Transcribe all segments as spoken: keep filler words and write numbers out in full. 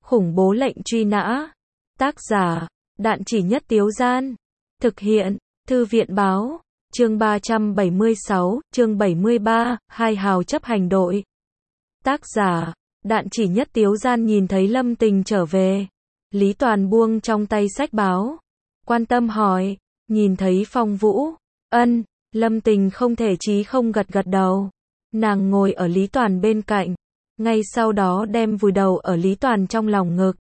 Khủng bố lệnh truy nã. Tác giả, Đạn Chỉ Nhất Tiếu Gian. Thực hiện, Thư viện báo. Chương ba trăm bảy mươi sáu, chương bảy mươi ba, hai hào chấp hành đội. Tác giả, Đạn Chỉ Nhất Tiếu Gian nhìn thấy Lâm Tình trở về. Lý Toàn buông trong tay sách báo. Quan tâm hỏi, nhìn thấy Phong Vũ. Ân, Lâm Tình không thể chí không gật gật đầu. Nàng ngồi ở Lý Toàn bên cạnh. Ngay sau đó đem vùi đầu ở Lý Toàn trong lòng ngực.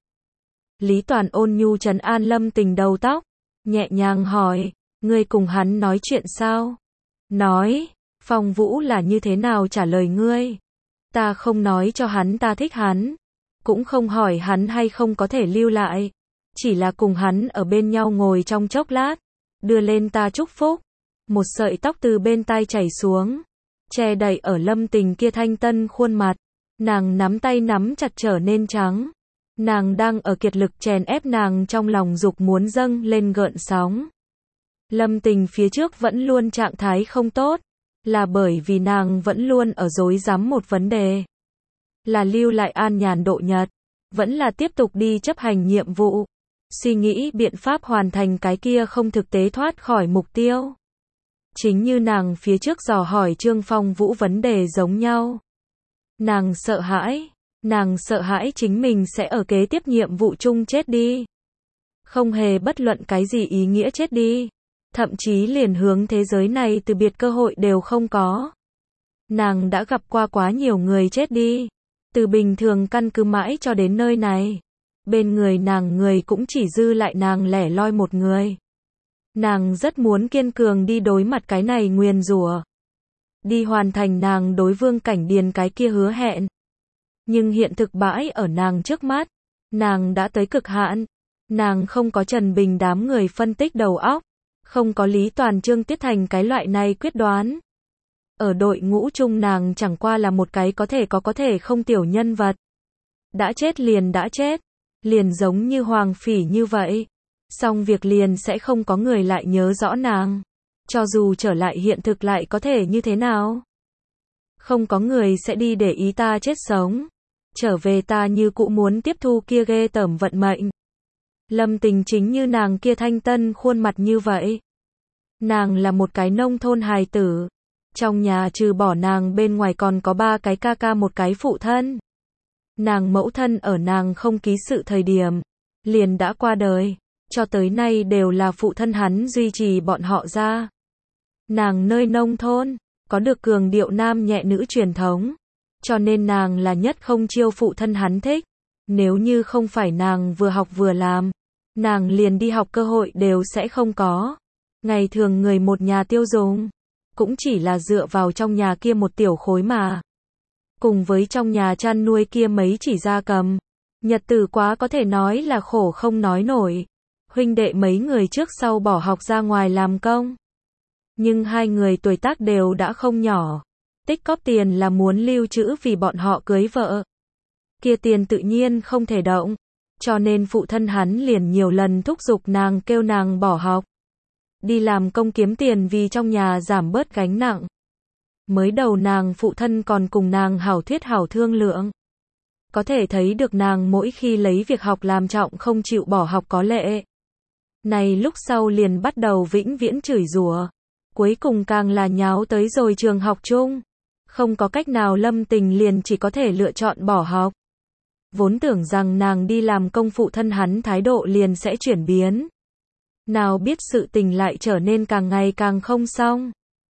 Lý Toàn ôn nhu trấn an Lâm Tình đầu tóc. Nhẹ nhàng hỏi, ngươi cùng hắn nói chuyện sao? Nói, Phong Vũ là như thế nào trả lời ngươi? Ta không nói cho hắn ta thích hắn. Cũng không hỏi hắn hay không có thể lưu lại. Chỉ là cùng hắn ở bên nhau ngồi trong chốc lát. Đưa lên ta chúc phúc. Một sợi tóc từ bên tai chảy xuống. Che đậy ở Lâm Tình kia thanh tân khuôn mặt. Nàng nắm tay nắm chặt trở nên trắng. Nàng đang ở kiệt lực chèn ép nàng trong lòng dục muốn dâng lên gợn sóng. Lâm Tình phía trước vẫn luôn trạng thái không tốt. Là bởi vì nàng vẫn luôn ở rối rắm một vấn đề. Là lưu lại An Nhàn Độ Nhật. Vẫn là tiếp tục đi chấp hành nhiệm vụ. Suy nghĩ biện pháp hoàn thành cái kia không thực tế thoát khỏi mục tiêu. Chính như nàng phía trước dò hỏi Trương Phong Vũ vấn đề giống nhau. Nàng sợ hãi. Nàng sợ hãi chính mình sẽ ở kế tiếp nhiệm vụ chung chết đi. Không hề bất luận cái gì ý nghĩa chết đi. Thậm chí liền hướng thế giới này từ biệt cơ hội đều không có. Nàng đã gặp qua quá nhiều người chết đi. Từ bình thường căn cứ mãi cho đến nơi này. Bên người nàng người cũng chỉ dư lại nàng lẻ loi một người. Nàng rất muốn kiên cường đi đối mặt cái này nguyền rủa. Đi hoàn thành nàng đối Vương Cảnh Điền cái kia hứa hẹn. Nhưng hiện thực bãi ở nàng trước mắt. Nàng đã tới cực hạn. Nàng không có Trần Bình đám người phân tích đầu óc. Không có Lý Toàn Trương Tiết Thành cái loại này quyết đoán. Ở đội ngũ chung nàng chẳng qua là một cái có thể có có thể không tiểu nhân vật. Đã chết liền đã chết. Liền giống như Hoàng Phỉ như vậy. Xong việc liền sẽ không có người lại nhớ rõ nàng. Cho dù trở lại hiện thực lại có thể như thế nào? Không có người sẽ đi để ý ta chết sống. Trở về ta như cũ muốn tiếp thu kia ghê tởm vận mệnh. Lâm Tình chính như nàng kia thanh tân khuôn mặt như vậy. Nàng là một cái nông thôn hài tử. Trong nhà trừ bỏ nàng bên ngoài còn có ba cái ca ca một cái phụ thân. Nàng mẫu thân ở nàng không ký sự thời điểm. Liền đã qua đời. Cho tới nay đều là phụ thân hắn duy trì bọn họ ra. Nàng nơi nông thôn. Có được cường điệu nam nhẹ nữ truyền thống. Cho nên nàng là nhất không chiêu phụ thân hắn thích. Nếu như không phải nàng vừa học vừa làm. Nàng liền đi học cơ hội đều sẽ không có. Ngày thường người một nhà tiêu dùng. Cũng chỉ là dựa vào trong nhà kia một tiểu khối mà. Cùng với trong nhà chăn nuôi kia mấy chỉ gia cầm. Nhật tử quá có thể nói là khổ không nói nổi. Huynh đệ mấy người trước sau bỏ học ra ngoài làm công. Nhưng hai người tuổi tác đều đã không nhỏ. Tích cóp tiền là muốn lưu trữ vì bọn họ cưới vợ. Kia tiền tự nhiên không thể động. Cho nên phụ thân hắn liền nhiều lần thúc giục nàng kêu nàng bỏ học. Đi làm công kiếm tiền vì trong nhà giảm bớt gánh nặng. Mới đầu nàng phụ thân còn cùng nàng hảo thuyết hảo thương lượng. Có thể thấy được nàng mỗi khi lấy việc học làm trọng không chịu bỏ học có lệ. Này lúc sau liền bắt đầu vĩnh viễn chửi rủa. Cuối cùng càng là nháo tới rồi trường học chung. Không có cách nào Lâm Tình liền chỉ có thể lựa chọn bỏ học. Vốn tưởng rằng nàng đi làm công phụ thân hắn thái độ liền sẽ chuyển biến. Nào biết sự tình lại trở nên càng ngày càng không xong.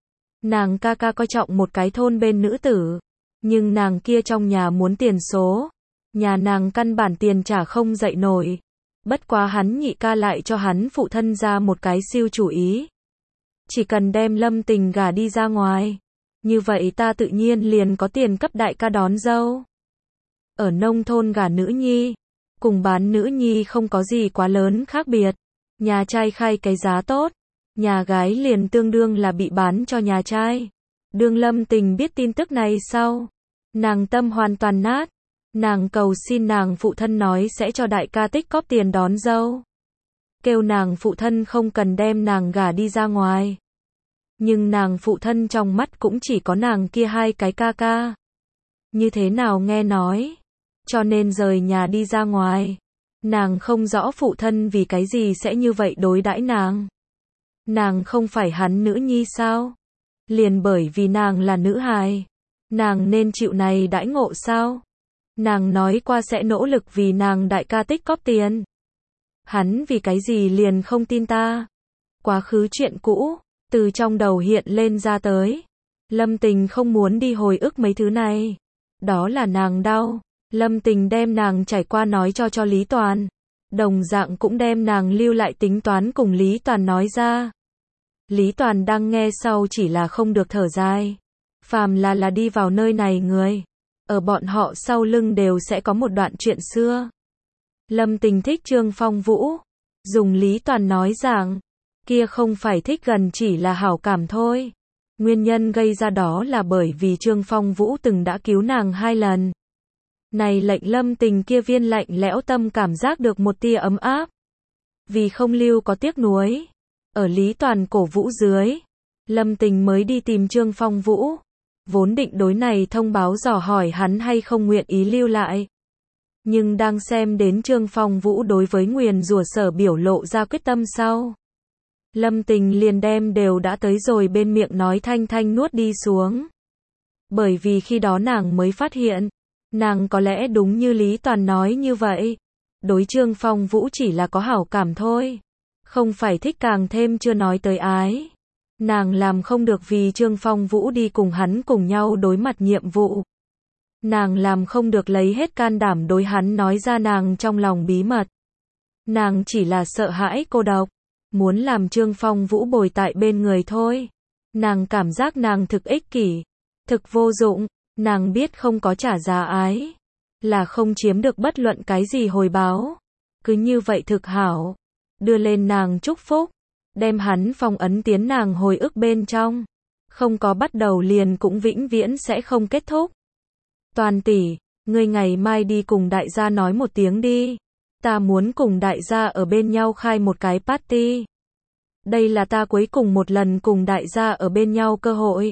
Nàng ca ca coi trọng một cái thôn bên nữ tử. Nhưng nàng kia trong nhà muốn tiền số. Nhà nàng căn bản tiền trả không dậy nổi. Bất quá hắn nhị ca lại cho hắn phụ thân ra một cái siêu chủ ý. Chỉ cần đem Lâm Tình gả đi ra ngoài. Như vậy ta tự nhiên liền có tiền cấp đại ca đón dâu. Ở nông thôn gả nữ nhi. Cùng bán nữ nhi không có gì quá lớn khác biệt. Nhà trai khai cái giá tốt. Nhà gái liền tương đương là bị bán cho nhà trai. Đương Lâm Tình biết tin tức này sau. Nàng tâm hoàn toàn nát. Nàng cầu xin nàng phụ thân nói sẽ cho đại ca tích cóp tiền đón dâu. Kêu nàng phụ thân không cần đem nàng gả đi ra ngoài. Nhưng nàng phụ thân trong mắt cũng chỉ có nàng kia hai cái ca ca. Như thế nào nghe nói. cho nên rời nhà đi ra ngoài. Nàng không rõ phụ thân vì cái gì sẽ như vậy đối đãi nàng. Nàng không phải hắn nữ nhi sao? Liền bởi vì nàng là nữ hài, nàng nên chịu này đãi ngộ sao? Nàng nói qua sẽ nỗ lực vì nàng đại ca tích góp tiền. Hắn vì cái gì liền không tin ta? Quá khứ chuyện cũ, từ trong đầu hiện lên ra tới. Lâm Tình không muốn đi hồi ức mấy thứ này. Đó là nàng đau. Lâm Tình đem nàng trải qua nói cho cho Lý Toàn. Đồng dạng cũng đem nàng lưu lại tính toán cùng Lý Toàn nói ra. Lý Toàn đang nghe sau chỉ là không được thở dài. Phàm là là đi vào nơi này người, ở bọn họ sau lưng đều sẽ có một đoạn chuyện xưa. Lâm Tình thích Trương Phong Vũ. Dùng Lý Toàn nói rằng, kia không phải thích gần chỉ là hảo cảm thôi. Nguyên nhân gây ra đó là bởi vì Trương Phong Vũ từng đã cứu nàng hai lần. Này lệnh Lâm Tình kia viên lạnh lẽo tâm cảm giác được một tia ấm áp. Vì không lưu có tiếc nuối. Ở Lý Toàn cổ vũ dưới, Lâm Tình mới đi tìm Trương Phong Vũ. Vốn định đối này thông báo dò hỏi hắn hay không nguyện ý lưu lại. Nhưng đang xem đến Trương Phong Vũ đối với nguyền rủa sở biểu lộ ra quyết tâm sau. Lâm Tình liền đem đều đã tới rồi bên miệng nói thanh thanh nuốt đi xuống. Bởi vì khi đó nàng mới phát hiện, nàng có lẽ đúng như Lý Toàn nói như vậy. Đối Trương Phong Vũ chỉ là có hảo cảm thôi. Không phải thích, càng thêm chưa nói tới ái. Nàng làm không được vì Trương Phong Vũ đi cùng hắn cùng nhau đối mặt nhiệm vụ. Nàng làm không được lấy hết can đảm đối hắn nói ra nàng trong lòng bí mật. Nàng chỉ là sợ hãi cô độc, muốn làm Trương Phong Vũ bồi tại bên người thôi. Nàng cảm giác nàng thực ích kỷ, thực vô dụng, nàng biết không có trả giá ái, là không chiếm được bất luận cái gì hồi báo. Cứ như vậy thực hảo, đưa lên nàng chúc phúc, đem hắn phong ấn tiến nàng hồi ức bên trong. Không có bắt đầu liền cũng vĩnh viễn sẽ không kết thúc. Toàn tỷ, ngươi ngày mai đi cùng đại gia nói một tiếng đi. Ta muốn cùng đại gia ở bên nhau khai một cái party. Đây là ta cuối cùng một lần cùng đại gia ở bên nhau cơ hội.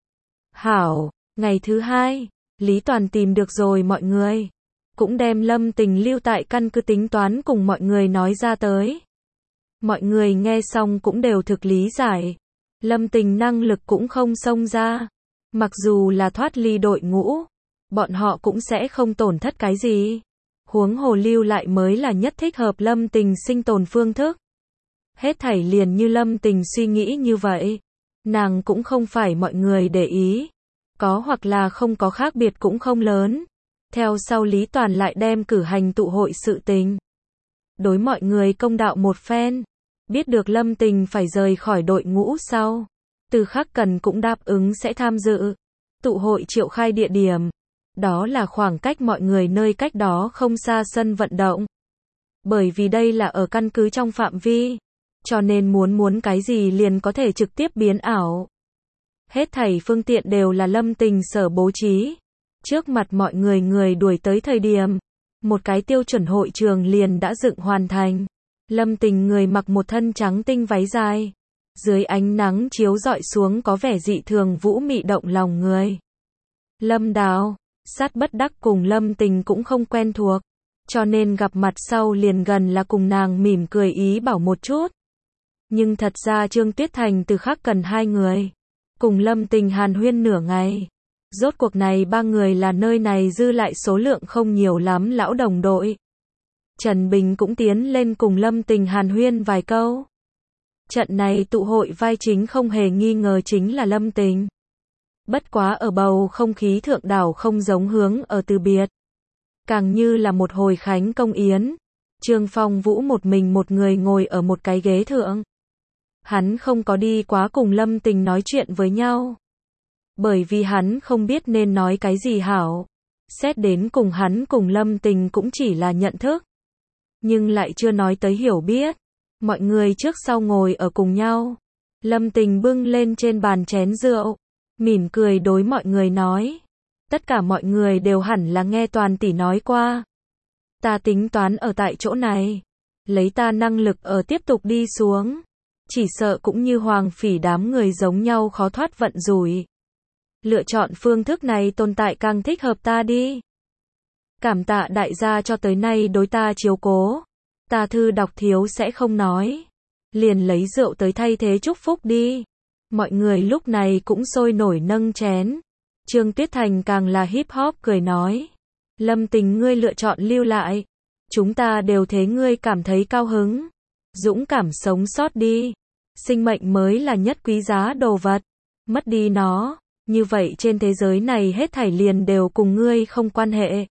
Hảo, ngày thứ hai, Lý Toàn tìm được rồi mọi người. Cũng đem Lâm Tình lưu tại căn cứ tính toán cùng mọi người nói ra tới. Mọi người nghe xong cũng đều thực lý giải. Lâm Tình năng lực cũng không xông ra. Mặc dù là thoát ly đội ngũ, bọn họ cũng sẽ không tổn thất cái gì. Huống hồ lưu lại mới là nhất thích hợp Lâm Tình sinh tồn phương thức. Hết thảy liền như Lâm Tình suy nghĩ như vậy. Nàng cũng không phải mọi người để ý. Có hoặc là không có khác biệt cũng không lớn. Theo sau Lý Toàn lại đem cử hành tụ hội sự tình. Đối mọi người công đạo một phen. Biết được Lâm Tình phải rời khỏi đội ngũ sau. Từ Khắc Cần cũng đáp ứng sẽ tham dự. Tụ hội triệu khai địa điểm. Đó là khoảng cách mọi người nơi cách đó không xa sân vận động. Bởi vì đây là ở căn cứ trong phạm vi. Cho nên muốn muốn cái gì liền có thể trực tiếp biến ảo. Hết thảy phương tiện đều là Lâm Tình sở bố trí. Trước mặt mọi người người đuổi tới thời điểm. Một cái tiêu chuẩn hội trường liền đã dựng hoàn thành. Lâm Tình người mặc một thân trắng tinh váy dài. Dưới ánh nắng chiếu rọi xuống có vẻ dị thường vũ mị động lòng người. Lâm Đào, Sát bất đắc cùng Lâm Tình cũng không quen thuộc. Cho nên gặp mặt sau liền gần là cùng nàng mỉm cười ý bảo một chút. Nhưng thật ra Trương Tuyết Thành từ Khắc Cần hai người. Cùng Lâm Tình hàn huyên nửa ngày. Rốt cuộc này ba người là nơi này dư lại số lượng không nhiều lắm lão đồng đội. Trần Bình cũng tiến lên cùng Lâm Tình hàn huyên vài câu. Trận này tụ hội vai chính không hề nghi ngờ chính là Lâm Tình. Bất quá ở bầu không khí thượng đảo không giống hướng ở từ biệt. Càng như là một hồi khánh công yến. Trương Phong Vũ một mình một người ngồi ở một cái ghế thượng. Hắn không có đi quá cùng Lâm Tình nói chuyện với nhau. Bởi vì hắn không biết nên nói cái gì hảo. Xét đến cùng hắn cùng Lâm Tình cũng chỉ là nhận thức. Nhưng lại chưa nói tới hiểu biết. Mọi người trước sau ngồi ở cùng nhau. Lâm Tình bưng lên trên bàn chén rượu. Mỉm cười đối mọi người nói. Tất cả mọi người đều hẳn là nghe Toàn tỷ nói qua. Ta tính toán ở tại chỗ này. Lấy ta năng lực ở tiếp tục đi xuống. Chỉ sợ cũng như Hoàng Phỉ đám người giống nhau khó thoát vận rủi. Lựa chọn phương thức này tồn tại càng thích hợp ta đi. Cảm tạ đại gia cho tới nay đối ta chiếu cố. Ta thư đọc thiếu sẽ không nói. Liền lấy rượu tới thay thế chúc phúc đi. Mọi người lúc này cũng sôi nổi nâng chén. Trương Tuyết Thành càng là hip hop cười nói. Lâm Tình ngươi lựa chọn lưu lại. Chúng ta đều thế ngươi cảm thấy cao hứng. Dũng cảm sống sót đi. Sinh mệnh mới là nhất quý giá đồ vật. Mất đi nó, như vậy trên thế giới này hết thảy liền đều cùng ngươi không quan hệ.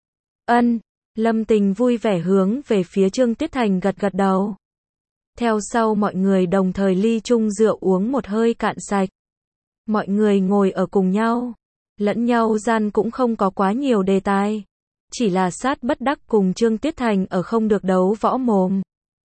Ân, Lâm Tình vui vẻ hướng về phía Trương Tuyết Thành gật gật đầu. Theo sau mọi người đồng thời ly chung rượu uống một hơi cạn sạch. Mọi người ngồi ở cùng nhau, lẫn nhau gian cũng không có quá nhiều đề tài. Chỉ là sát bất đắc cùng Trương Tuyết Thành ở không được đấu võ mồm.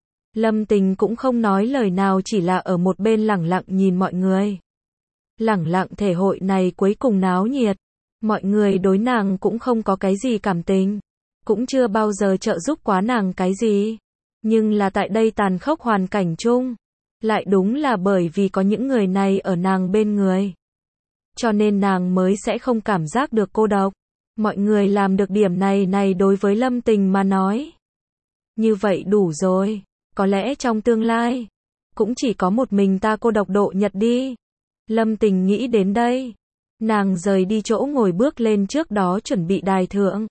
Lâm Tình cũng không nói lời nào, chỉ là ở một bên lẳng lặng nhìn mọi người. Lẳng lặng thể hội này cuối cùng náo nhiệt. Mọi người đối nàng cũng không có cái gì cảm tình. Cũng chưa bao giờ trợ giúp quá nàng cái gì. Nhưng là tại đây tàn khốc hoàn cảnh chung. Lại đúng là bởi vì có những người này ở nàng bên người. Cho nên nàng mới sẽ không cảm giác được cô độc. Mọi người làm được điểm này này đối với Lâm Tình mà nói. Như vậy đủ rồi. Có lẽ trong tương lai, cũng chỉ có một mình ta cô độc độ nhật đi. Lâm Tình nghĩ đến đây. Nàng rời đi chỗ ngồi bước lên trước đó chuẩn bị đài thượng.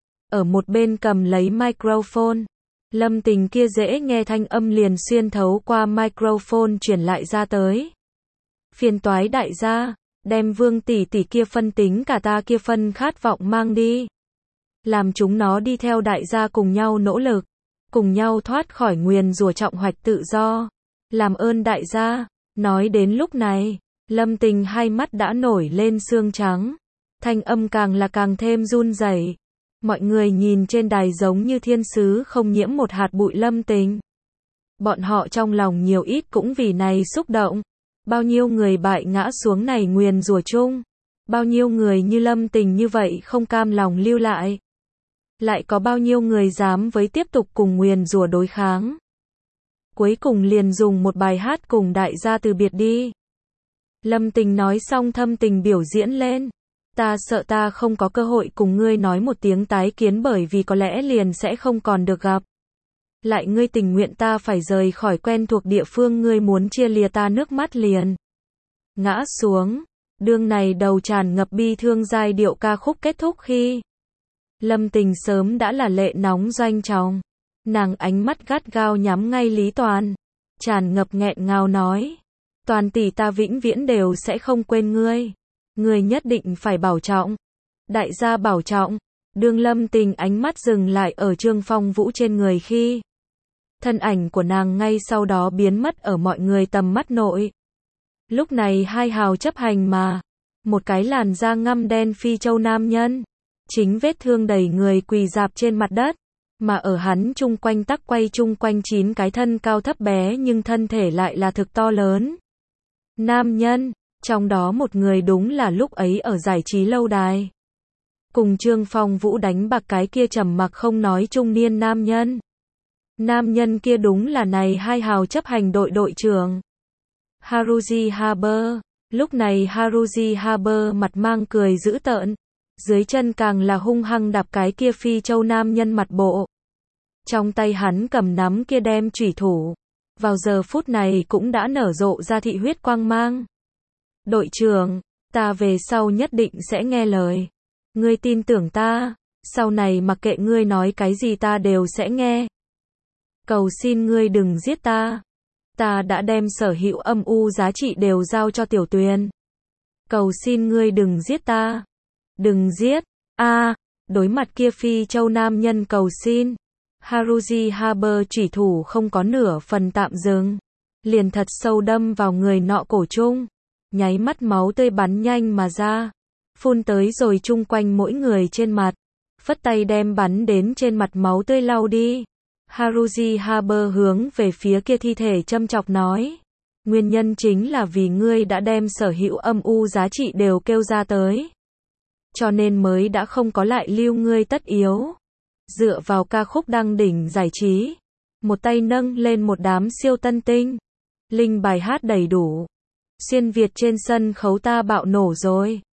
Ở một bên cầm lấy microphone. Lâm Tình kia dễ nghe thanh âm liền xuyên thấu qua microphone truyền lại ra tới. Phiền toái đại gia, đem Vương tỷ tỷ kia phân tính cả ta kia phân khát vọng mang đi. Làm chúng nó đi theo đại gia cùng nhau nỗ lực. Cùng nhau thoát khỏi nguyền rủa trọng hoạch tự do. Làm ơn đại gia. Nói đến lúc này, Lâm Tình hai mắt đã nổi lên xương trắng. Thanh âm càng là càng thêm run rẩy. Mọi người nhìn trên đài giống như thiên sứ không nhiễm một hạt bụi Lâm Tình. Bọn họ trong lòng nhiều ít cũng vì này xúc động. Bao nhiêu người bại ngã xuống này nguyền rủa chung. Bao nhiêu người như Lâm Tình như vậy không cam lòng lưu lại. Lại có bao nhiêu người dám với tiếp tục cùng nguyền rủa đối kháng. Cuối cùng liền dùng một bài hát cùng đại gia từ biệt đi. Lâm Tình nói xong thâm tình biểu diễn lên. Ta sợ ta không có cơ hội cùng ngươi nói một tiếng tái kiến, bởi vì có lẽ liền sẽ không còn được gặp. Lại ngươi tình nguyện ta phải rời khỏi quen thuộc địa phương, ngươi muốn chia lìa ta, nước mắt liền ngã xuống. Đương này đầu tràn ngập bi thương giai điệu ca khúc kết thúc khi Lâm Tình sớm đã là lệ nóng doanh tròng. Nàng ánh mắt gắt gao nhắm ngay Lý Toàn. Tràn ngập nghẹn ngào nói. Toàn tỷ, ta vĩnh viễn đều sẽ không quên ngươi. Ngươi nhất định phải bảo trọng. Đại gia bảo trọng. Đương Lâm Tình ánh mắt dừng lại ở Trương Phong Vũ trên người khi thân ảnh của nàng ngay sau đó biến mất ở mọi người tầm mắt nội. Lúc này hai hào chấp hành mà. Một cái làn da ngăm đen phi châu nam nhân. Chính vết thương đầy người quỳ dạp trên mặt đất. Mà ở hắn chung quanh tắc quay chung quanh chín cái thân cao thấp bé nhưng thân thể lại là thực to lớn. Nam nhân, trong đó một người đúng là lúc ấy ở giải trí lâu đài. Cùng Trương Phong Vũ đánh bạc cái kia trầm mặc không nói trung niên nam nhân. Nam nhân kia đúng là này hai hào chấp hành đội đội trưởng. Haruji Haber. Lúc này Haruji Haber mặt mang cười dữ tợn. Dưới chân càng là hung hăng đạp cái kia phi châu nam nhân mặt bộ. Trong tay hắn cầm nắm kia đem chủy thủ. Vào giờ phút này cũng đã nở rộ ra thị huyết quang mang. Đội trưởng, ta về sau nhất định sẽ nghe lời. Ngươi tin tưởng ta, sau này mặc kệ ngươi nói cái gì ta đều sẽ nghe. Cầu xin ngươi đừng giết ta. Ta đã đem sở hữu âm u giá trị đều giao cho Tiểu Tuyền. Cầu xin ngươi đừng giết ta. Đừng giết. A, à, đối mặt kia phi châu nam nhân cầu xin. Haruji Haber chỉ thủ không có nửa phần tạm dừng. Liền thật sâu đâm vào người nọ cổ trung. Nháy mắt máu tươi bắn nhanh mà ra. Phun tới rồi chung quanh mỗi người trên mặt. Phất tay đem bắn đến trên mặt máu tươi lau đi. Haruji Haber hướng về phía kia thi thể châm chọc nói. Nguyên nhân chính là vì ngươi đã đem sở hữu âm u giá trị đều kêu ra tới. Cho nên mới đã không có lại lưu ngươi tất yếu. Dựa vào ca khúc đăng đỉnh giải trí. Một tay nâng lên một đám siêu tân tinh. Linh bài hát đầy đủ. Xuyên Việt trên sân khấu ta bạo nổ rồi.